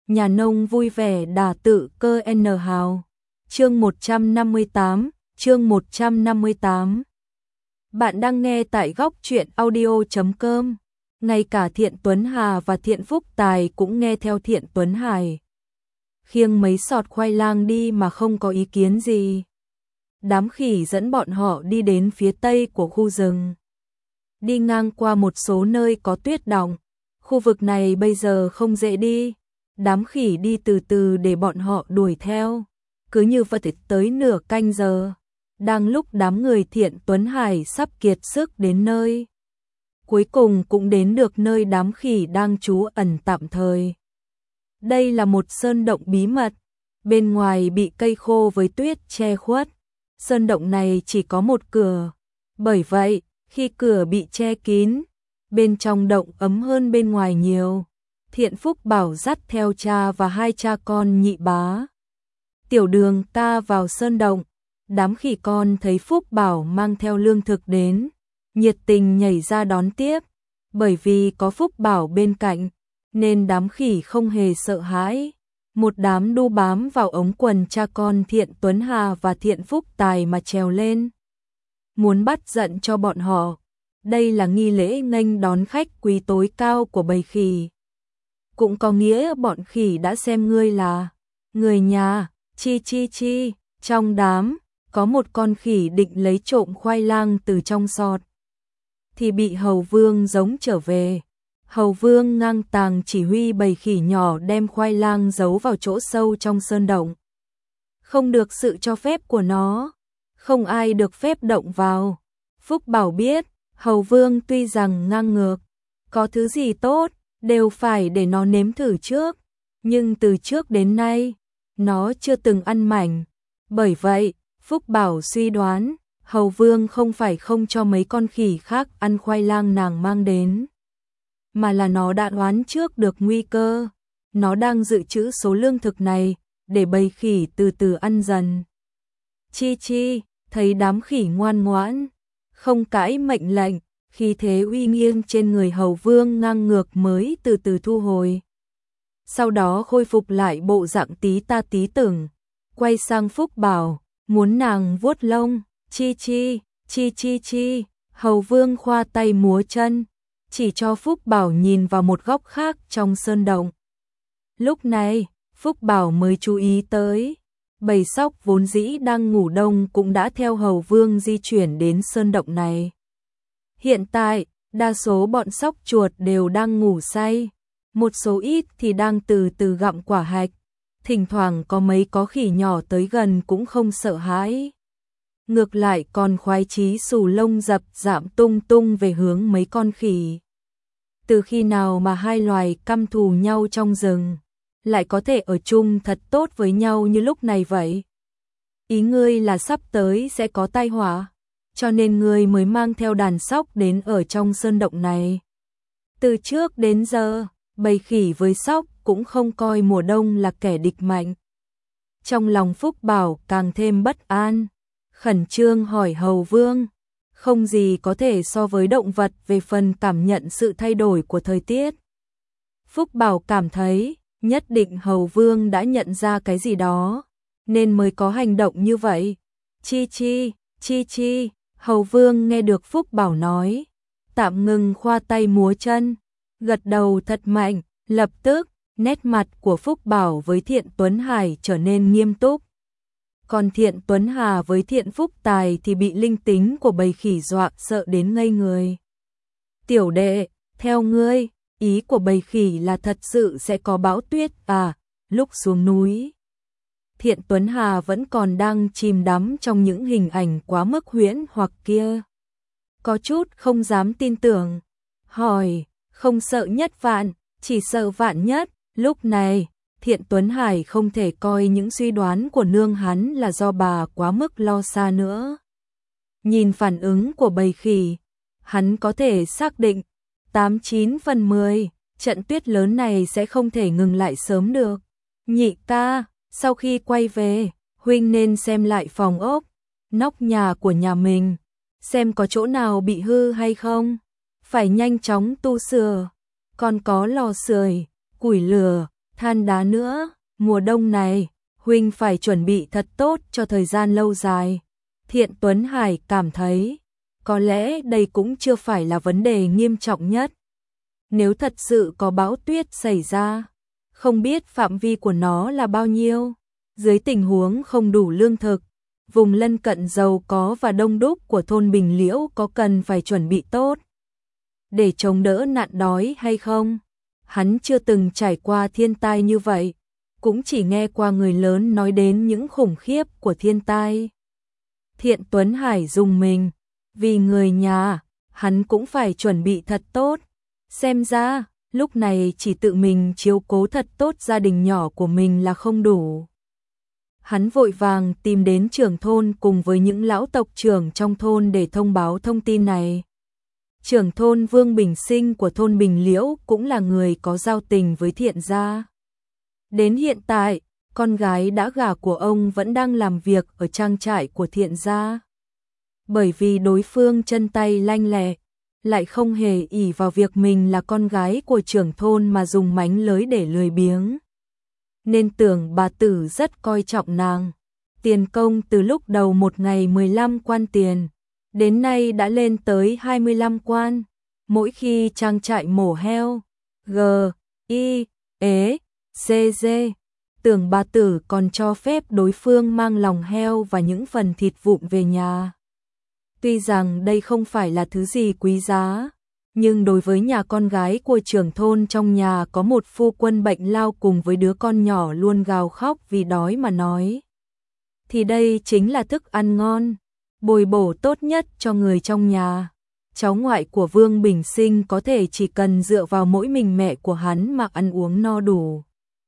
nhà nông vui vẻ đả tự cơ N hào. Chương 158, chương 158. Bạn đang nghe tại góc truyện audio.com. Ngay cả Thiện Tuấn Hà và Thiện Phúc Tài cũng nghe theo Thiện Tuấn Hải. Khiêng mấy sọt khoai lang đi mà không có ý kiến gì. Đám khỉ dẫn bọn họ đi đến phía tây của khu rừng. Đi ngang qua một số nơi có tuyết đọng. Khu vực này bây giờ không dễ đi. Đám khỉ đi từ từ để bọn họ đuổi theo. Cứ như vậy tới nửa canh giờ. Đang lúc đám người Thiện Tuấn Hải sắp kiệt sức đến nơi. Cuối cùng cũng đến được nơi đám khỉ đang trú ẩn tạm thời. Đây là một sơn động bí mật. Bên ngoài bị cây khô với tuyết che khuất. Sơn động này chỉ có một cửa. Bởi vậy, khi cửa bị che kín, bên trong động ấm hơn bên ngoài nhiều. Thiện Phúc Bảo dắt theo cha và hai cha con Nhị Bá. Tiểu Đường ta vào sơn động. Đám khỉ con thấy Phúc Bảo mang theo lương thực đến, nhiệt tình nhảy ra đón tiếp. Bởi vì có Phúc Bảo bên cạnh, nên đám khỉ không hề sợ hãi. Một đám đu bám vào ống quần cha con Thiện Tuấn Hà và Thiện Phúc Tài mà trèo lên. Muốn bắt giận cho bọn họ. Đây là nghi lễ nghênh đón khách quý tối cao của bầy khỉ. Cũng có nghĩa bọn khỉ đã xem ngươi là người nhà. Chi chi chi. Trong đám, có một con khỉ định lấy trộm khoai lang từ trong sọt. Thì bị Hầu Vương giống trở về. Hầu Vương ngang tàng chỉ huy bầy khỉ nhỏ đem khoai lang giấu vào chỗ sâu trong sơn động. Không được sự cho phép của nó. Không ai được phép động vào. Phúc Bảo biết, Hầu Vương tuy rằng ngang ngược, có thứ gì tốt, đều phải để nó nếm thử trước. Nhưng từ trước đến nay, nó chưa từng ăn mảnh. Bởi vậy, Phúc Bảo suy đoán, Hầu Vương không phải không cho mấy con khỉ khác ăn khoai lang nàng mang đến. Mà là nó đã đoán trước được nguy cơ. Nó đang dự trữ số lương thực này, để bầy khỉ từ từ ăn dần. Chi chi, thấy đám khỉ ngoan ngoãn, không cãi mệnh lệnh, khi thế uy nghiêm trên người Hầu Vương ngang ngược mới từ từ thu hồi. Sau đó khôi phục lại bộ dạng tí ta tí tưởng, quay sang Phúc Bảo, muốn nàng vuốt lông. Chi chi, chi chi chi. Hầu Vương khoa tay múa chân, chỉ cho Phúc Bảo nhìn vào một góc khác trong sơn động. Lúc này, Phúc Bảo mới chú ý tới, bầy sóc vốn dĩ đang ngủ đông cũng đã theo Hầu Vương di chuyển đến sơn động này. Hiện tại, đa số bọn sóc chuột đều đang ngủ say, một số ít thì đang từ từ gặm quả hạch. Thỉnh thoảng có mấy có khỉ nhỏ tới gần cũng không sợ hãi. Ngược lại còn khoái chí xù lông dập dạm tung tung về hướng mấy con khỉ. Từ khi nào mà hai loài căm thù nhau trong rừng, lại có thể ở chung thật tốt với nhau như lúc này vậy? Ý ngươi là sắp tới sẽ có tai họa, cho nên ngươi mới mang theo đàn sóc đến ở trong sơn động này. Từ trước đến giờ, bầy khỉ với sóc cũng không coi mùa đông là kẻ địch mạnh. Trong lòng Phúc Bảo càng thêm bất an, khẩn trương hỏi Hầu Vương. Không gì có thể so với động vật về phần cảm nhận sự thay đổi của thời tiết. Phúc Bảo cảm thấy, nhất định Hầu Vương đã nhận ra cái gì đó, nên mới có hành động như vậy. Chi chi, chi chi. Hầu Vương nghe được Phúc Bảo nói, tạm ngừng khoa tay múa chân, gật đầu thật mạnh. Lập tức, nét mặt của Phúc Bảo với Thiện Tuấn Hải trở nên nghiêm túc. Còn Thiện Tuấn Hà với Thiện Phúc Tài thì bị linh tính của bầy khỉ dọa sợ đến ngây người. Tiểu đệ, theo ngươi, ý của bầy khỉ là thật sự sẽ có bão tuyết à, lúc xuống núi. Thiện Tuấn Hà vẫn còn đang chìm đắm trong những hình ảnh quá mức huyễn hoặc kia. Có chút không dám tin tưởng. Hỏi, không sợ nhất vạn, chỉ sợ vạn nhất. Lúc này, Thiện Tuấn Hải không thể coi những suy đoán của nương hắn là do bà quá mức lo xa nữa. Nhìn phản ứng của bầy khỉ, hắn có thể xác định 89 phần 10, trận tuyết lớn này sẽ không thể ngừng lại sớm được. Nhị ca, sau khi quay về, huynh nên xem lại phòng ốc, nóc nhà của nhà mình, xem có chỗ nào bị hư hay không, phải nhanh chóng tu sửa. Còn có lò sưởi, củi lửa, than đá nữa, mùa đông này, huynh phải chuẩn bị thật tốt cho thời gian lâu dài. Thiện Tuấn Hải cảm thấy, có lẽ đây cũng chưa phải là vấn đề nghiêm trọng nhất. Nếu thật sự có bão tuyết xảy ra, không biết phạm vi của nó là bao nhiêu. Dưới tình huống không đủ lương thực, vùng lân cận giàu có và đông đúc của thôn Bình Liễu có cần phải chuẩn bị tốt để chống đỡ nạn đói hay không? Hắn chưa từng trải qua thiên tai như vậy, cũng chỉ nghe qua người lớn nói đến những khủng khiếp của thiên tai. Thiện Tuấn Hải rùng mình, vì người nhà, hắn cũng phải chuẩn bị thật tốt. Xem ra, lúc này chỉ tự mình chiếu cố thật tốt gia đình nhỏ của mình là không đủ. Hắn vội vàng tìm đến trưởng thôn cùng với những lão tộc trưởng trong thôn để thông báo thông tin này. Trưởng thôn Vương Bình Sinh của thôn Bình Liễu cũng là người có giao tình với Thiện gia. Đến hiện tại, con gái đã gả của ông vẫn đang làm việc ở trang trại của Thiện gia. Bởi vì đối phương chân tay lanh lẹ, lại không hề ỷ vào việc mình là con gái của trưởng thôn mà dùng mánh lới để lười biếng. Nên tưởng bà tử rất coi trọng nàng. Tiền công từ lúc đầu một ngày 15 quan tiền, đến nay đã lên tới 25 quan. Mỗi khi trang trại mổ heo, G.I.E.C.G, tưởng bà tử còn cho phép đối phương mang lòng heo và những phần thịt vụn về nhà. Tuy rằng đây không phải là thứ gì quý giá, nhưng đối với nhà con gái của trưởng thôn trong nhà có một phu quân bệnh lao cùng với đứa con nhỏ luôn gào khóc vì đói mà nói, thì đây chính là thức ăn ngon, bồi bổ tốt nhất cho người trong nhà. Cháu ngoại của Vương Bình Sinh có thể chỉ cần dựa vào mỗi mình mẹ của hắn mà ăn uống no đủ.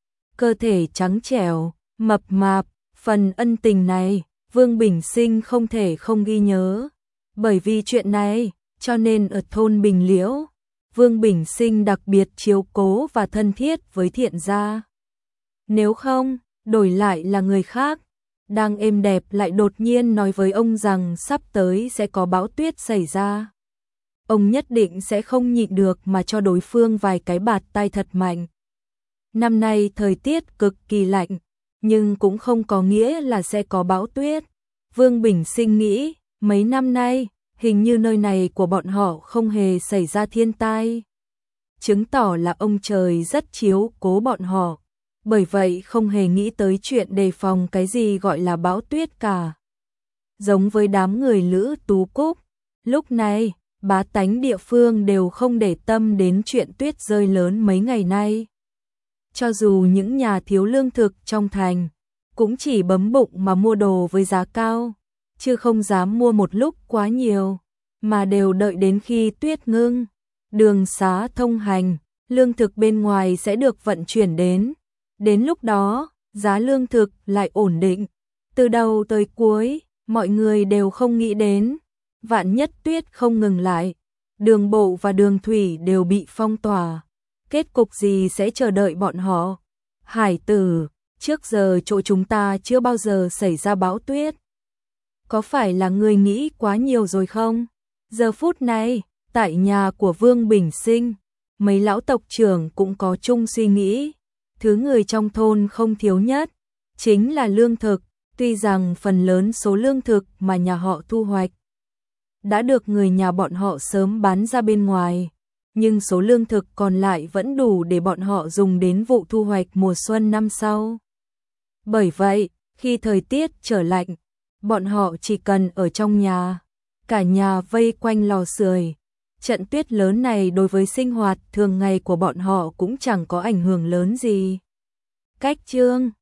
Cơ thể trắng trẻo, mập mạp, phần ân tình này, Vương Bình Sinh không thể không ghi nhớ. Bởi vì chuyện này, cho nên ở thôn Bình Liễu, Vương Bình Sinh đặc biệt chiếu cố và thân thiết với Thiện gia. Nếu không, đổi lại là người khác, đang êm đẹp lại đột nhiên nói với ông rằng sắp tới sẽ có bão tuyết xảy ra. Ông nhất định sẽ không nhịn được mà cho đối phương vài cái bạt tai thật mạnh. Năm nay thời tiết cực kỳ lạnh, nhưng cũng không có nghĩa là sẽ có bão tuyết. Vương Bình Sinh nghĩ, mấy năm nay, hình như nơi này của bọn họ không hề xảy ra thiên tai. Chứng tỏ là ông trời rất chiếu cố bọn họ, bởi vậy không hề nghĩ tới chuyện đề phòng cái gì gọi là bão tuyết cả. Giống với đám người Lữ Tú Cúc, lúc này, bá tánh địa phương đều không để tâm đến chuyện tuyết rơi lớn mấy ngày nay. Cho dù những nhà thiếu lương thực trong thành, cũng chỉ bấm bụng mà mua đồ với giá cao, chứ không dám mua một lúc quá nhiều, mà đều đợi đến khi tuyết ngưng, đường xá thông hành, lương thực bên ngoài sẽ được vận chuyển đến. Đến lúc đó, giá lương thực lại ổn định. Từ đầu tới cuối, mọi người đều không nghĩ đến, vạn nhất tuyết không ngừng lại, đường bộ và đường thủy đều bị phong tỏa. Kết cục gì sẽ chờ đợi bọn họ? Hải tử, trước giờ chỗ chúng ta chưa bao giờ xảy ra bão tuyết. Có phải là người nghĩ quá nhiều rồi không? Giờ phút này, tại nhà của Vương Bình Sinh, mấy lão tộc trưởng cũng có chung suy nghĩ. Thứ người trong thôn không thiếu nhất, chính là lương thực. Tuy rằng phần lớn số lương thực mà nhà họ thu hoạch đã được người nhà bọn họ sớm bán ra bên ngoài, nhưng số lương thực còn lại vẫn đủ để bọn họ dùng đến vụ thu hoạch mùa xuân năm sau. Bởi vậy, khi thời tiết trở lạnh, bọn họ chỉ cần ở trong nhà, cả nhà vây quanh lò sưởi. Trận tuyết lớn này đối với sinh hoạt thường ngày của bọn họ cũng chẳng có ảnh hưởng lớn gì. Cách chương